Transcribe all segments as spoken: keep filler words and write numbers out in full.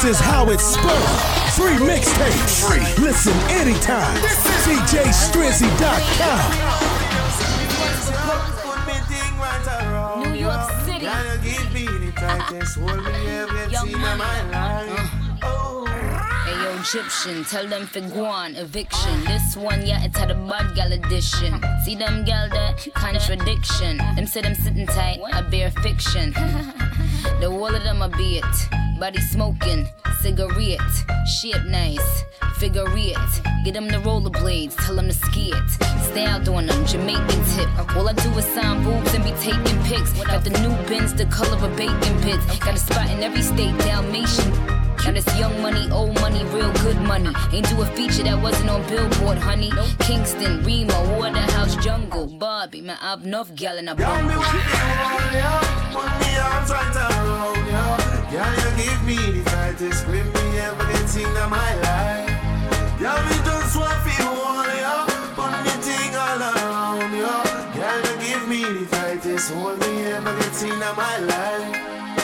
This is how it's spelled. Free mixtapes. Free. Listen anytime. D J Strizzy dot com. New York City. Young money. Hey yo, Egyptian, tell them for guan, eviction. This one, yeah, it's had a bad gal edition. See them gal that contradiction. Them say them sitting tight, I bear fiction. The wall of them a be it. Body smoking, cigarette, shit nice, figure it. Get them the rollerblades, tell them to ski it. Stay out doing them, Jamaican tip. All I do is sign boobs and be taking pics. Got the new bins, the color of bacon pits. Got a spot in every state, Dalmatian. Now this young money, old money, real good money. Ain't do a feature that wasn't on Billboard, honey. Kingston, Remo, Waterhouse, Jungle, Barbie. Man, I've enough gal in a bungle. Put me arms right around you. Girl, you give me the tightest grip me ever get seen in my life. Girl, me just want to feel all you. Put me thing all around you. Girl, you give me the tightest hold me ever get seen in my life.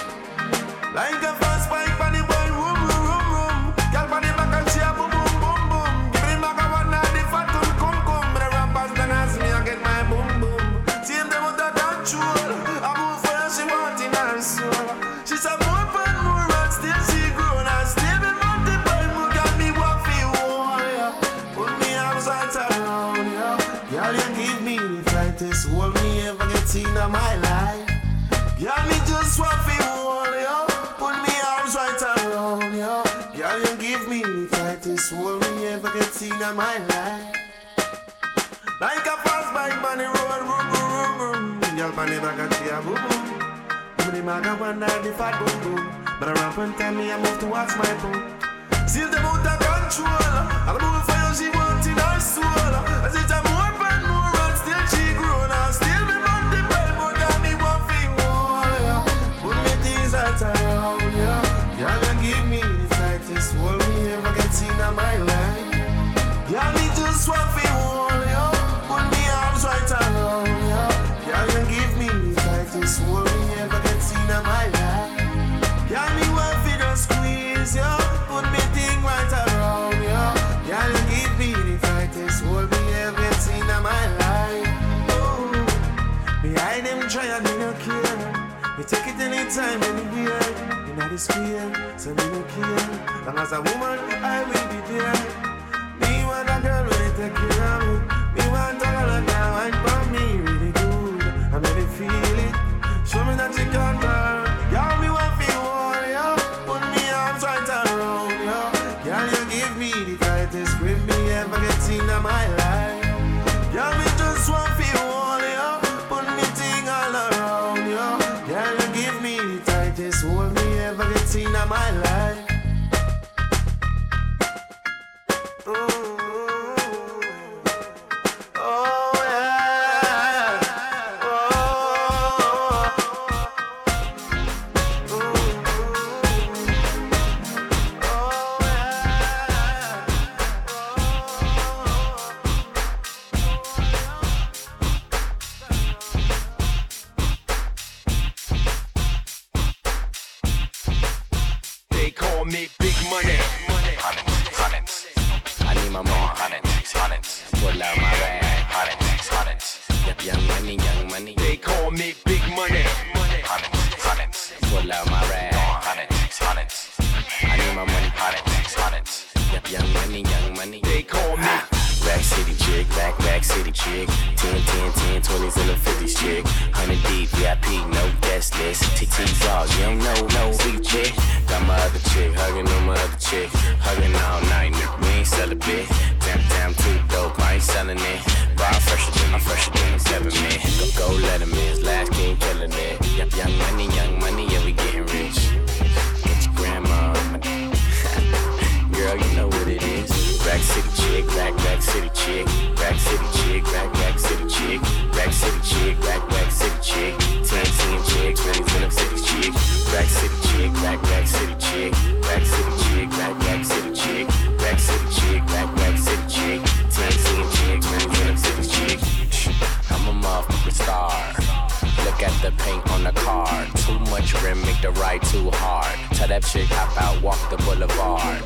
Like a fast bike on the boy, room, room, room, room. Girl, on the back and she a boom, boom, boom, boom. Give me back a one night, the fat one come, come. But the rappers done ask me, I get my boom, boom. See them out of control. I move for her, she want in her soul. She said more fun, more and still she grown. And still be multiple, more got me what feel warrior. Put me arms right around you. Girl, you give me the tightest hold me ever get seen in my life. Girl, me just want feel warrior. Put me arms right around you. Girl, you give me the tightest hold me ever get seen in my life. Like a fast bike on the road, boom, boom, boom, boom. Girl, on the back and she a boom, boom. Give me the maga one night, the fat boom, boom. But I rap and tell me I move to watch my boom. See them out of control. And I move for you, she want in her soul. I say I'm more fun, more and still she grown. And still me multiple, more got me one thing more. Put me things right around you. Girl, you give me the tightest hold me ever get seen in my life. Girl, me just want to hold you. Put me arms right around you. Girl, you give me the tightest hold me ever get seen in my life. Girl, me want to just squeeze you. Put me thing right around you. Girl, you give me the tightest hold me ever get seen in my life. Oh, behind them try and me no care. Me take it anytime, anywhere. You know the square, so me no care. Long as a woman, I will be there. Me want a girl when take care of me. Me want a girl that wine for me really good. I make me feel it. Show me that you can turn. Girl, me want feel all you. Put me arms right around you. Girl, you give me the tightest grip me ever get seen in my life. Girl, me just want feel all you. Put me thing all around you. Girl, you give me the tightest hold me ever get seen in my life. Ooh. chick, hop out, walk the boulevard.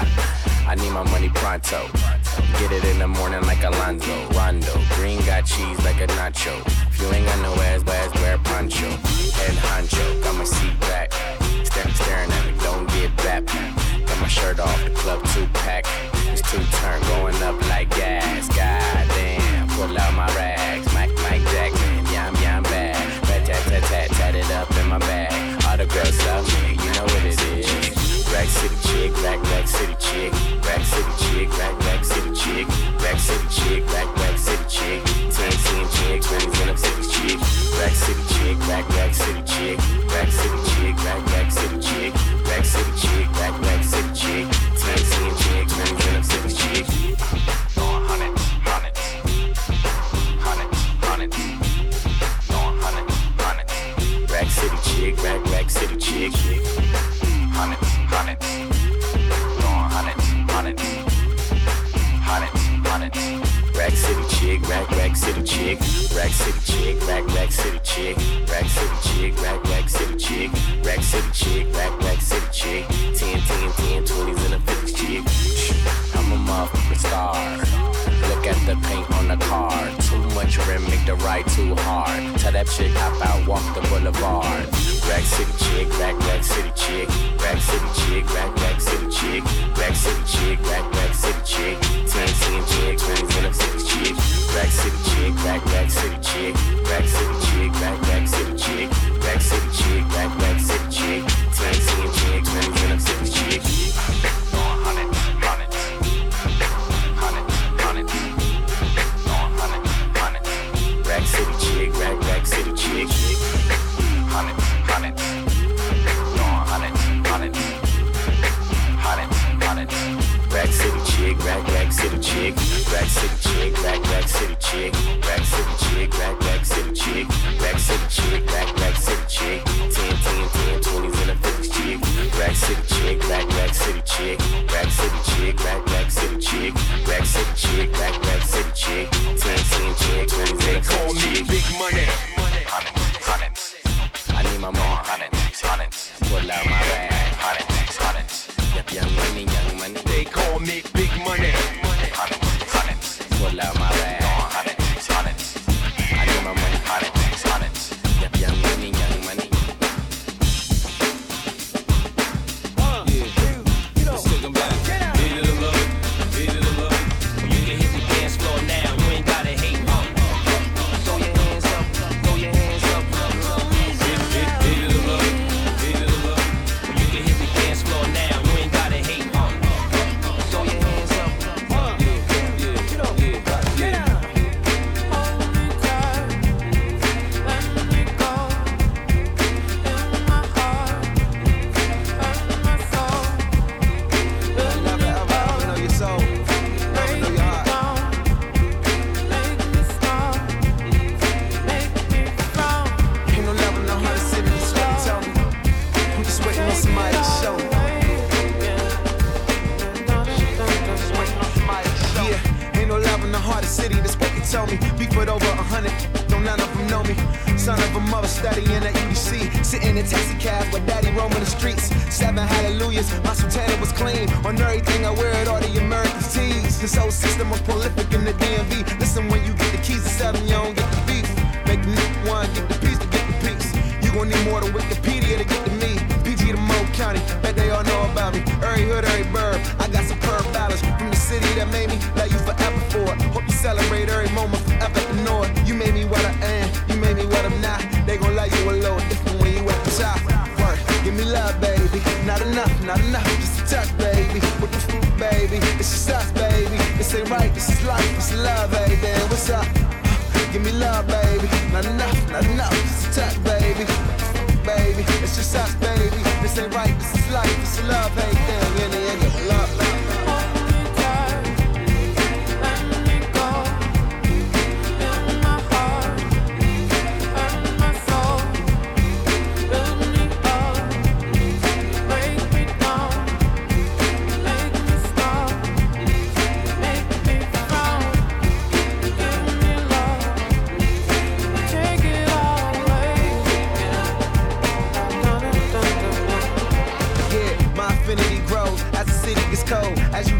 I need my money pronto. Get it in the morning like Alonzo. Rondo. Green got cheese like a nacho. If you ain't got no ass, ass wear poncho. Head honcho, got my seat back. Staring, staring at me, don't get back. Got my shirt off, the club two pack. It's two turn going up like gas. Goddamn, pull out my rags. Mike, Mike Jackson, yeah, I'm, yeah, I'm bad. Rat tat tat tat, tat it up in my bag. All the girls love me, you know what it is. Rack City chick, rack, rack city chick. Rack City chick, rack, rack city chick. Rack City chick, rack, rack city chick. Ten, ten chicks, running in up city chick. Rack City chick, rack, rack city chick. Rack City chick, rack, rack city chick. Rack City chick, rack, rack city chick. Ten, ten chicks, running in up city chick. Going hundreds, hundreds. Hundreds, hundreds. Going hundreds, hundreds. Rack City chick, rack, rack city chick. Hundreds, hundreds. Going hundreds, hundreds. Hundreds, hundreds. Rack City chick, rack, rack city chick. Rack City chick, rack, rack city chick. Rack City chick, rack, rack city chick. Rack City chick, rack, rack city chick. Ten, ten, ten, twenties and a fifties chick. I'm a motherfucking star. Look at the paint on the car. Too much rim, make the ride too hard. Tell that chick hop out, walk the boulevard. Rack City chick, rack, rack city chick. Rack City chick, rack, rack city chick. Rack City chick, rack, rack city chick. Ten, ten chicks, twenties and a fifties chick. Rack City chick, rack, rack city chick. Rack City chick, rack, rack city chick. Rack City chick, rack, rack city chick. Ten, ten chicks, twenties and a fifties chick. Going hundreds, hundreds. Hundreds, hundreds. Going hundreds, hundreds. Rack City chick, rack, rack city chick. Hundreds, hundreds. Going hundreds, hundreds. Hundreds, hundreds. Rack City chick, rack, rack city chick. Rack City chick, rack, rack city chick. Rack City chick, rack, rack city chick. Rack City chick, rack, rack city chick. Ten, ten, ten, twenties and a fifties chick. Rack City chick, rack, rack city chick. Rack City chick, rack, rack city chick. Rack City chick, rack, rack city chick. Ten, ten, ten, twenties and a fifties chick. Big money. Hundreds, hundreds. I need my more hundreds, hundreds. Pull out my rag, hundreds, hundreds. Yep, young money, young money. They call me Big Money. Hundreds, hundreds. Pull out my rag, hundreds, hundreds. I need my money, hundreds, hundreds. Yep, young money, young money. Uh, yeah, you know, let's take 'em back. Beat it a little, beat it a little. You can hit the dance floor now. You ain't gotta hate me. Throw your hands up, throw your hands up. Beat, beat, beat it a little, beat it a little. You can hit the dance floor now. You ain't gotta hate me. Throw your hands up. Uh, yeah, yeah, you know, yeah, yeah. City, that's what they tell me. Beef with over a hundred, don't none of them know me. Son of a mother studying at U D C. Sitting in taxi cabs with daddy roaming the streets. Seven hallelujahs, my sultana was clean. On everything I wear it, all the American tees. This whole system was prolific in the D M V. Listen, when you get the keys to seven, you don't get the beef. Make the nick one, get the piece to get the piece. You gon' need more than Wikipedia to get to me. P G to Mo County, bet they all know about me. Every hood, every burb, I got superb balance. From the city that made me, love you forever for it. Hope you celebrate every moment forever at the north. You made me what I am, you made me what I'm not. They gon' love you a little different when you at the top. Work, give me love, baby. Not enough, not enough, just a touch, baby. What the f, baby? It's just us, baby. This ain't right, this is life, this is love, baby. What's up? Give me love, baby. Not enough, not enough, just a touch, baby. Baby, it's just us, baby. This ain't right, this is life, this is love, baby. Yeah, yeah, yeah, love, love. Yeah,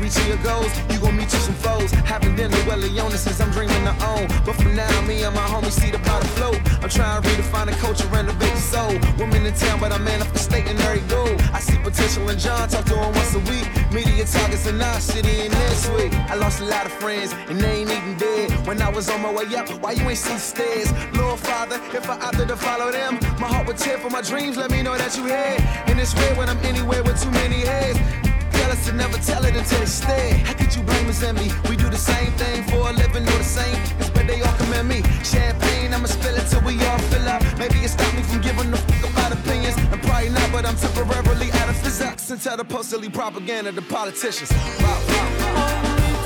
reach your goals, you gon' meet you some foes. Haven't been to Leona since I'm dreaming to own. But for now, me and my homies see the bottom float. I'm trying to redefine the culture, renovate the soul. Women in town, but I'm manifesting every goal. I see potential in John, talk to him once a week. Media targets in our city and this week. I lost a lot of friends, and they ain't even dead. When I was on my way up, why you ain't see the stairs? Lord Father, if I opted to follow them, my heart would tear for my dreams, let me know that you here. And it's weird when I'm anywhere with too many heads. Jealous to never tell it until it's dead. How could you blame us and me? We do the same thing for a living, or the same. It's but they all commend me. Champagne, I'ma spill it till we all fill up. Maybe it stopped me from giving a fuck about opinions. And probably not, but I'm temporarily out of physics. And tell the postily propaganda to politicians. Wow, wow, wow.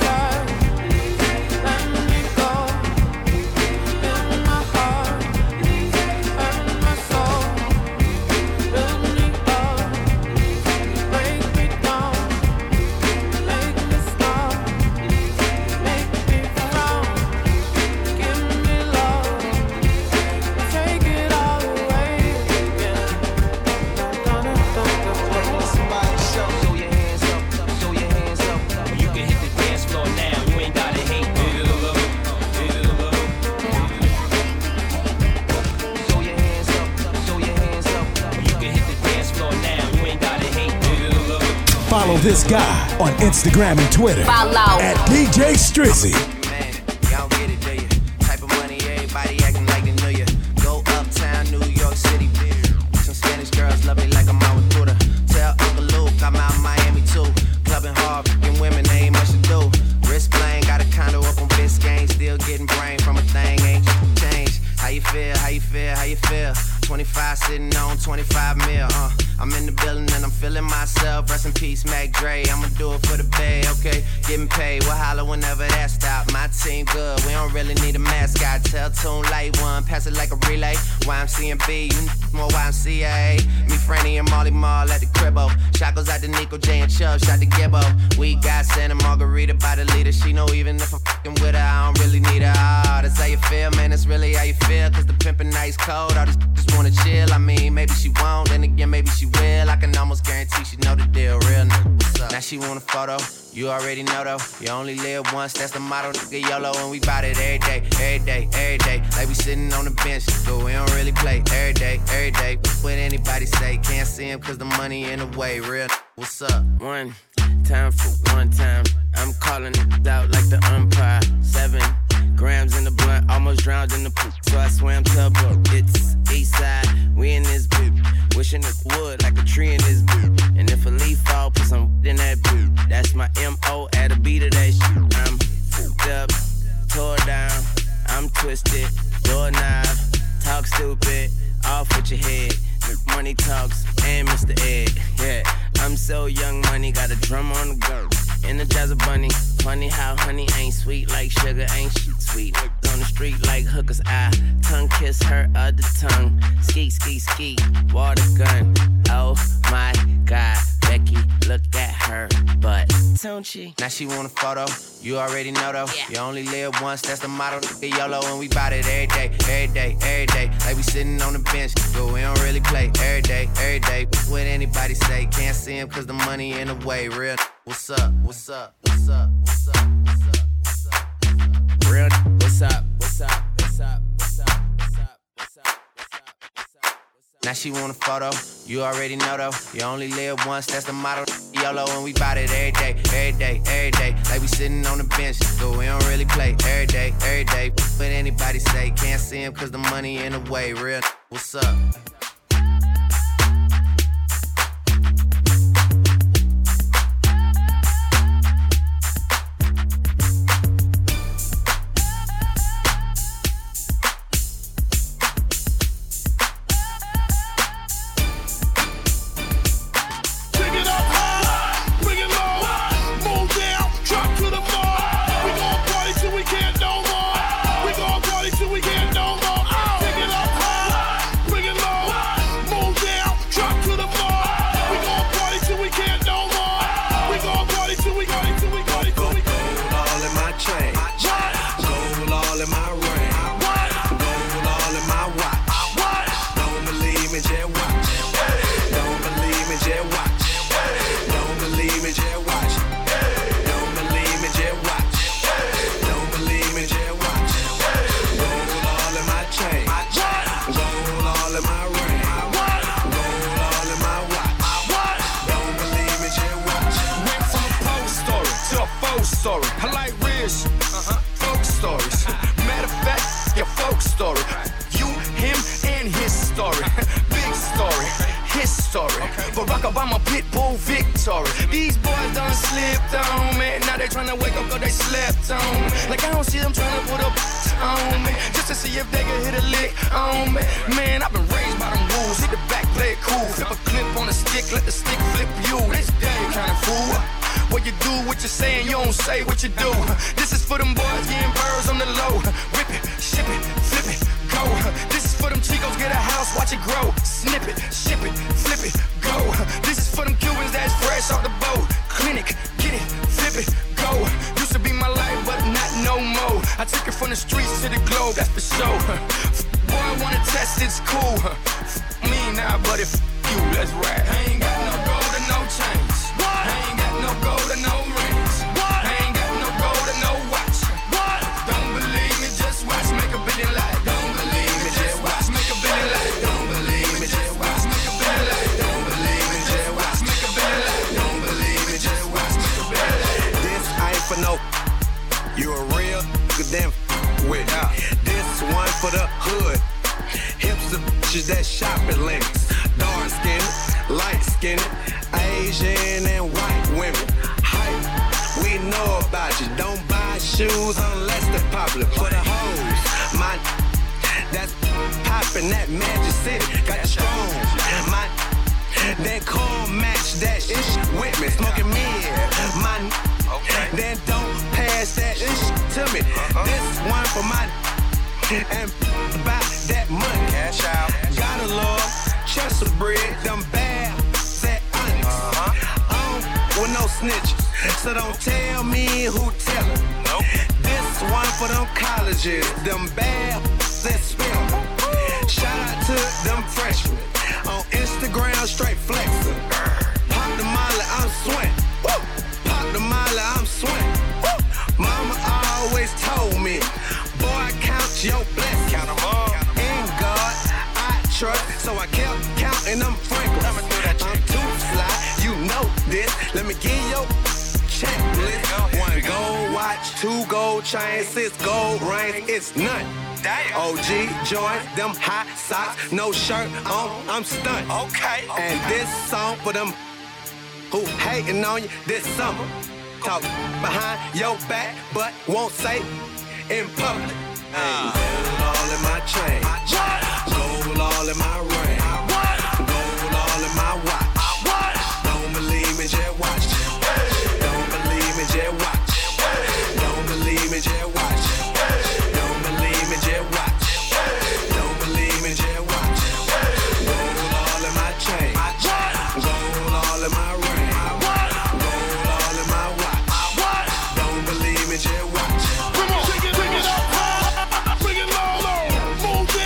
Follow this guy on Instagram and Twitter Follow at D J Strizzy. Man, y'all get it, do you? Type of money, everybody acting like they knew you. Go uptown, New York City. Some Spanish girls love me like I'm out with Buddha. Tell Uncle Luke I'm out in Miami too. Clubbing hard, fucking women, they ain't much to do. Wrist playing, got a condo up on Biscayne. Still getting brain from a thing, ain't changed. How you feel, how you feel, how you feel? twenty-five sitting on twenty-five mil, uh. I'm in the building and I'm feeling myself. Rest in peace, Mac Dre. I'ma do it for the bay, okay? Getting paid, we'll holler whenever that stop. My team good, we don't really need a mascot. Tell Tune Light One, pass it like a relay. Y M C and B, you more Y M C A. Me, Franny, and Molly Mall at the cribbo. Shot goes out to Nico J and Chubb, shot to Gibbo. We got Santa Margarita by the leader. She know even if I'm fucking with her, I don't really need her. Oh, that's how you feel, man, that's really how you feel. Cause the pimpin' nice cold, all these just wanna chill. I mean, maybe she won't, then again, maybe she will. I can almost guarantee she know the deal, real nigga, what's up? Now she want a photo, you already know though. You only live once, that's the motto, nigga, YOLO. And we bout it every day, every day, every day. Like we sitting on the bench, but we don't really play. Every day, every day, what anybody say. Can't see him cause the money in the way, real nigga, what's up? One time for one time, I'm calling it out like the umpire. Seven grams in the blunt, almost drowned in the poop, so I swam to a boat. It's east side, we in this boot. Wishing it would like a tree in this boot. And if a leaf fall, put some in that boot. That's my M O at a beat of that shit. I'm fucked up, tore down, I'm twisted, doorknob, talk stupid, off with your head. Money talks and Mister Ed, yeah. I'm so young money, got a drum on the go. Energizer bunny, funny how honey ain't sweet like sugar, ain't shit sweet. On the street like hookers, I tongue kiss her other tongue. Ski, ski, ski, water gun. Oh my God, Becky, look at her butt, don't she? Now she want a photo, you already know though. Yeah. You only live once, that's the motto, nigga, YOLO. And we bout it every day, every day, every day. Like we sitting on the bench, but we don't really play. Every day, every day, what anybody say. Can't see him cause the money in the way, real. What's up, what's up, what's up, what's up, what's up, what's up, what's up? Real, what's up, what's up, what's up, what's up, what's up, what's up, what's up, what's up? Now she want a photo, you already know though. You only live once, that's the motto, YOLO. And we bout it every day, every day, every day. Like we sitting on the bench, but we don't really play. Every day, every day, what anybody say. Can't see him cause the money in the way, real. What's up? We gon' party till we can't no more. Take it up high, bring it low. story. I like real shit, uh-huh. folk stories. Matter of fact, your folk story. You, him, and his story. Big story, his story. Barack Obama, Pitbull, victory. These boys done slipped on me. Now they tryna wake up cause they slept on me. Like I don't see them tryna put up on me. Just to see if they can hit a lick on me. Man, I've been raised by them rules. Hit the back, play it cool. Flip a clip on a stick, let the stick flip you. This game kinda fool. What you do, what you saying, you don't say what you do. This is for them boys getting birds on the low. Rip it, ship it, flip it, go. This is for them Chicos, get a house, watch it grow. Snip it, ship it, flip it, go. This is for them Cubans that's fresh off the boat. Clinic, get it, flip it, go. Used to be my life, but not no more. I took it from the streets to the globe, that's for sure. Boy, I wanna test, it's cool. Me now, but if you, let's ride. I ain't got no gold and no chains. I ain't got no gold and no rings. I ain't got no gold and no watch. Don't believe me, just watch. Make a billion light. Don't believe me, just watch. Make a billion light. Don't believe me, just watch. Make a billion light. Don't believe me, just watch. Make a billion light. Don't believe me, just watch. Make a billion light. This ain't for no. You a real good damn with. This one for the hood. Hipster bitches that shop at Lennox. Dark skinned, light skinned, Asian and white women. Hype, we know about you. Don't buy shoes unless they're popular. For the hoes, my that's poppin' that Magic City. Got the strong, my then call match that shit with me. Smoking mid, my then don't pass that shit to me. This one for my and about that money. Cash out. Gotta love, trust the bread, them bad, that honest. Uh-huh. Um, with no snitches, so don't tell me who tellin'. Nope. This one for them colleges, them bad, that spin. Shout out to them freshmen on Instagram, straight flexin'. Pop the molly, I'm sweating. Pop the molly, I'm sweating. Mama always told me, boy, count your blessings. Count them all. In God, I trust. So I kept counting them Franklin's. I'm too fly, you know this. Let me give you checklist. One gold watch, two gold chains, six gold rings. It's none. O G joint, them hot socks, no shirt on, I'm stunned. Okay. And this song for them who hating on you this summer. Talk behind your back, but won't say in public. Uh, gold all in my chain, gold all in my ring, gold all in my watch. Don't believe me, just watch. Don't believe me, just watch. Don't believe me, just watch. Don't believe me, just watch. Don't believe me, just watch. Gold all in my chain, gold all in my ring. Just watch. Come on, bring it, bring it up high, bring it low, low, move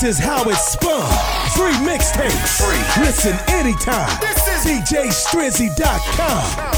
This is how it's spun. Free mixtapes. Free. Listen anytime. This is D J Strizzy dot com.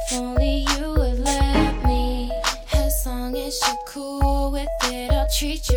Treat you